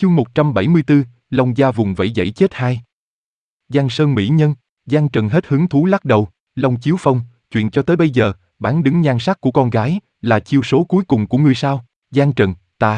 Chương 174, Long Gia vùng vẫy dãy chết hai. Giang Sơn mỹ nhân, Giang Trần hết hứng thú lắc đầu, Long Chiếu Phong, chuyện cho tới bây giờ, bán đứng nhan sắc của con gái, là chiêu số cuối cùng của ngươi sao? Giang Trần,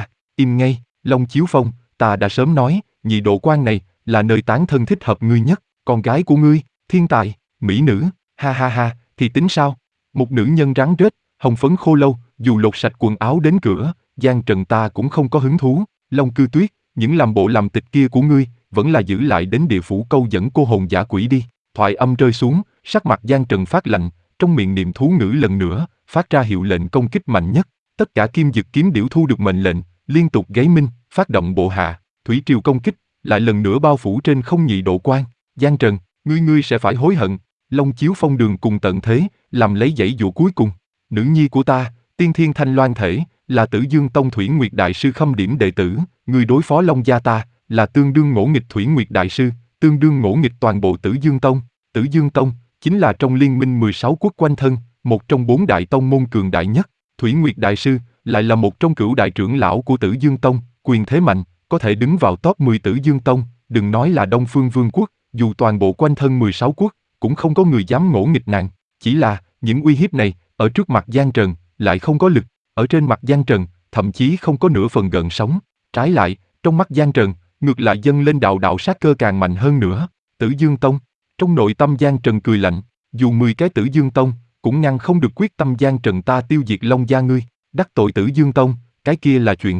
im ngay, Long Chiếu Phong, ta đã sớm nói, nhị độ quan này, là nơi tán thân thích hợp ngươi nhất, con gái của ngươi, thiên tài, mỹ nữ, ha ha ha, thì tính sao? Một nữ nhân rắn rết, hồng phấn khô lâu, dù lột sạch quần áo đến cửa, Giang Trần ta cũng không có hứng thú, Long Cư Tuyết, những làm bộ làm tịch kia của ngươi, vẫn là giữ lại đến địa phủ câu dẫn cô hồn dã quỷ đi. Thoại âm rơi xuống, sắc mặt Giang Trần phát lạnh, trong miệng niệm thú ngữ lần nữa, phát ra hiệu lệnh công kích mạnh nhất. Tất cả kim dực kiếm điểu thu được mệnh lệnh, liên tục gáy minh, phát động bộ hạ, thủy triều công kích, lại lần nữa bao phủ trên không nhị độ quan. Giang Trần, ngươi sẽ phải hối hận. Long Chiếu Phong đường cùng tận thế, làm lấy dãy dụ cuối cùng. Nữ nhi của ta, tiên thiên thanh loan thể, là Tử Dương Tông Thủy Nguyệt Đại Sư khâm điểm đệ tử, người đối phó Long gia ta, là tương đương ngỗ nghịch Thủy Nguyệt Đại Sư, tương đương ngỗ nghịch toàn bộ Tử Dương Tông. Tử Dương Tông, chính là trong liên minh 16 quốc quanh thân, một trong 4 đại tông môn cường đại nhất. Thủy Nguyệt Đại Sư, lại là một trong cửu đại trưởng lão của Tử Dương Tông, quyền thế mạnh, có thể đứng vào top 10 Tử Dương Tông, đừng nói là Đông Phương Vương quốc, dù toàn bộ quanh thân 16 quốc, cũng không có người dám ngỗ nghịch nàng. Chỉ là, những uy hiếp này, ở trước mặt Giang Trần, lại không có lực, ở trên mặt Giang Trần, thậm chí không có nửa phần gợn sóng. Trái lại, trong mắt Giang Trần, ngược lại dâng lên đạo sát cơ càng mạnh hơn nữa. Tử Dương Tông, trong nội tâm Giang Trần cười lạnh, dù 10 cái Tử Dương Tông, cũng ngăn không được quyết tâm Giang Trần ta tiêu diệt Long gia ngươi. Đắc tội Tử Dương Tông, cái kia là chuyện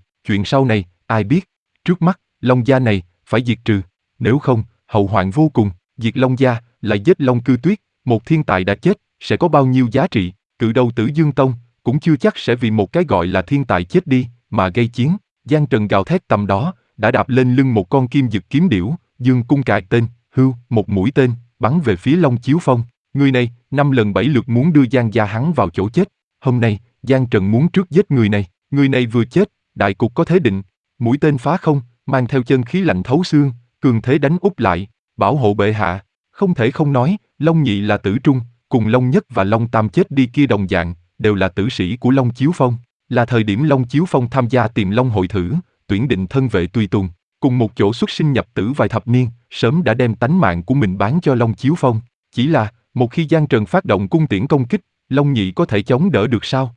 sau này, ai biết. Trước mắt, Long gia này, phải diệt trừ, nếu không, hậu hoạn vô cùng. Diệt Long gia, lại giết Long Cư Tuyết, một thiên tài đã chết, sẽ có bao nhiêu giá trị. Cự đầu Tử Dương Tông, cũng chưa chắc sẽ vì một cái gọi là thiên tài chết đi, mà gây chiến. Giang Trần gào thét tầm đó, đã đạp lên lưng một con kim dực kiếm điểu, dương cung cài tên, một mũi tên, bắn về phía Long Chiếu Phong. Người này, 5 lần 7 lượt muốn đưa Giang gia hắn vào chỗ chết. Hôm nay, Giang Trần muốn trước giết người này vừa chết, đại cục có thế định. Mũi tên phá không, mang theo chân khí lạnh thấu xương, cường thế đánh úp lại, bảo hộ bệ hạ. Không thể không nói, Long Nhị là tử trung, cùng Long Nhất và Long Tam chết đi kia đồng dạng, đều là tử sĩ của Long Chiếu Phong. Là thời điểm Long Chiếu Phong tham gia Tiềm Long hội thử, tuyển định thân vệ tùy tùng, cùng một chỗ xuất sinh nhập tử vài thập niên, sớm đã đem tánh mạng của mình bán cho Long Chiếu Phong. Chỉ là, một khi Giang Trần phát động cung tiễn công kích, Long Nhị có thể chống đỡ được sao?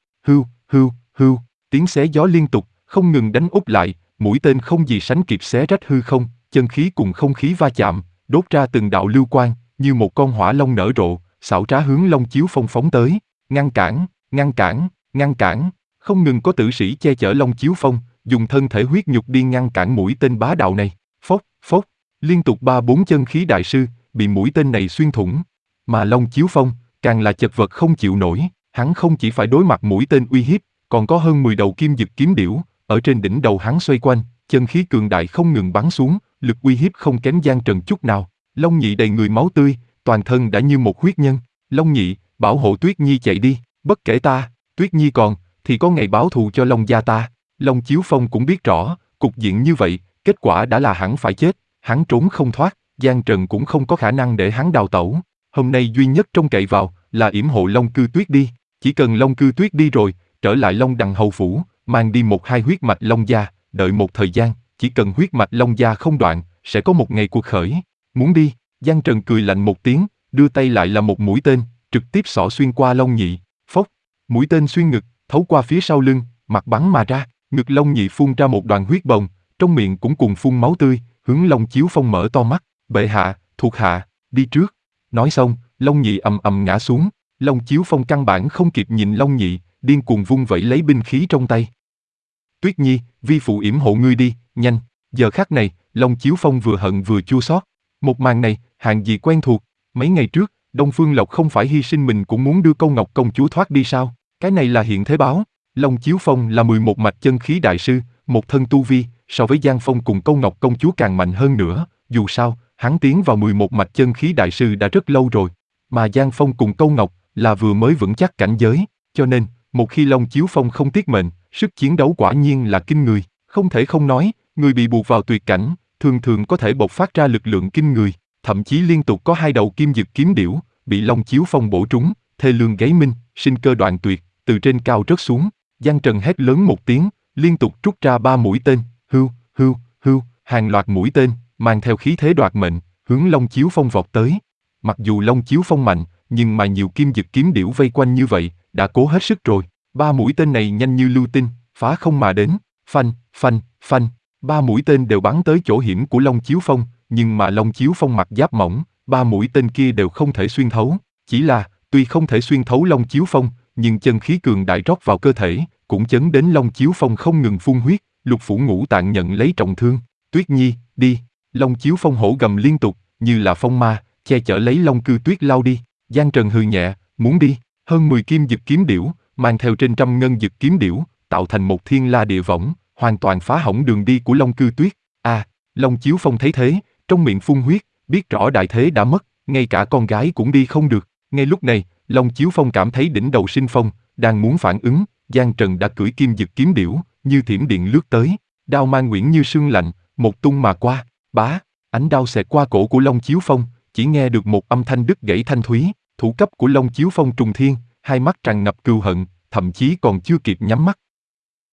Tiếng xé gió liên tục, không ngừng đánh úp lại, mũi tên không gì sánh kịp xé rách hư không, chân khí cùng không khí va chạm, đốt ra từng đạo lưu quang, như một con hỏa long nở rộ, xảo trá hướng Long Chiếu Phong phóng tới. Ngăn cản, không ngừng có tử sĩ che chở Long Chiếu Phong, dùng thân thể huyết nhục đi ngăn cản mũi tên bá đạo này. Phốc, liên tục 3-4 chân khí đại sư, bị mũi tên này xuyên thủng. Mà Long Chiếu Phong, càng là chật vật không chịu nổi, hắn không chỉ phải đối mặt mũi tên uy hiếp, còn có hơn 10 đầu kim dực kiếm điểu, ở trên đỉnh đầu hắn xoay quanh, chân khí cường đại không ngừng bắn xuống, lực uy hiếp không kém Giang Trần chút nào. Long Nhị đầy người máu tươi, toàn thân đã như một huyết nhân. Long Nhị, bảo hộ Tuyết Nhi chạy đi, bất kể ta, Tuyết Nhi còn, thì có ngày báo thù cho Long gia ta. Long Chiếu Phong cũng biết rõ, cục diện như vậy, kết quả đã là hắn phải chết, hắn trốn không thoát, Giang Trần cũng không có khả năng để hắn đào tẩu. Hôm nay duy nhất trông cậy vào, là yểm hộ Long Cư Tuyết đi, chỉ cần Long Cư Tuyết đi rồi, trở lại Long Đằng hầu phủ, mang đi 1-2 huyết mạch Long gia, đợi một thời gian, chỉ cần huyết mạch Long gia không đoạn, sẽ có một ngày cuộc khởi. Muốn đi, Giang Trần cười lạnh một tiếng, đưa tay lại là một mũi tên, trực tiếp xỏ xuyên qua Long Nhị. Phốc, mũi tên xuyên ngực, thấu qua phía sau lưng, mặt bắn mà ra, ngực Long Nhị phun ra một đoàn huyết bồng, trong miệng cũng cùng phun máu tươi, hướng Long Chiếu Phong mở to mắt, bệ hạ, thuộc hạ, đi trước. Nói xong, Long Nhị ầm ngã xuống, Long Chiếu Phong căn bản không kịp nhìn Long Nhị, điên cuồng vung vẩy lấy binh khí trong tay. Tuyết Nhi, vi phụ yểm hộ ngươi đi, nhanh. Giờ khắc này, Long Chiếu Phong vừa hận vừa chua xót. Một màn này, hạng gì quen thuộc, mấy ngày trước, Đông Phương Lộc không phải hy sinh mình cũng muốn đưa Câu Ngọc công chúa thoát đi sao? Cái này là hiện thế báo. Long Chiếu Phong là 11 mạch chân khí đại sư, một thân tu vi, so với Giang Phong cùng Câu Ngọc công chúa càng mạnh hơn nữa, dù sao, hắn tiến vào 11 mạch chân khí đại sư đã rất lâu rồi, mà Giang Phong cùng Câu Ngọc là vừa mới vững chắc cảnh giới, cho nên, một khi Long Chiếu Phong không tiếc mệnh, sức chiến đấu quả nhiên là kinh người, không thể không nói, người bị buộc vào tuyệt cảnh, thường có thể bộc phát ra lực lượng kinh người, thậm chí liên tục có 2 đầu kim dực kiếm điểu, bị Long Chiếu Phong bổ trúng, thê lương gáy minh, sinh cơ đoạn tuyệt, từ trên cao rớt xuống. Giang Trần hét lớn một tiếng, liên tục trút ra 3 mũi tên, hàng loạt mũi tên, mang theo khí thế đoạt mệnh, hướng Long Chiếu Phong vọt tới. Mặc dù Long Chiếu Phong mạnh, nhưng mà nhiều kim dực kiếm điểu vây quanh như vậy, đã cố hết sức rồi. 3 mũi tên này nhanh như lưu tinh, phá không mà đến, phanh, phanh, phanh. 3 mũi tên đều bắn tới chỗ hiểm của Long Chiếu Phong, nhưng mà Long Chiếu Phong mặc giáp mỏng, 3 mũi tên kia đều không thể xuyên thấu. Chỉ là, tuy không thể xuyên thấu Long Chiếu Phong, nhưng chân khí cường đại rót vào cơ thể, cũng chấn đến Long Chiếu Phong không ngừng phun huyết, lục phủ ngũ tạng nhận lấy trọng thương. Tuyết Nhi, đi! Long Chiếu Phong hổ gầm liên tục, như là phong ma, che chở lấy Long Cư Tuyết lao đi. Giang Trần hừ nhẹ, muốn đi. Hơn 10 kim dực kiếm điểu, mang theo trên trăm ngân dực kiếm điểu, tạo thành một thiên la địa võng, hoàn toàn phá hỏng đường đi của Long Cư Tuyết. Long Chiếu Phong thấy thế, trong miệng phun huyết, biết rõ đại thế đã mất, ngay cả con gái cũng đi không được. Ngay lúc này, Long Chiếu Phong cảm thấy đỉnh đầu sinh phong, đang muốn phản ứng, Giang Trần đã cưỡi kim dực kiếm điểu, như thiểm điện lướt tới, đao mang nguyễn như sương lạnh, một tung mà qua, bá, ánh đao xẹt qua cổ của Long Chiếu Phong, chỉ nghe được một âm thanh đứt gãy thanh thúy, thủ cấp của Long Chiếu Phong trùng thiên, hai mắt tràn ngập cừu hận, thậm chí còn chưa kịp nhắm mắt,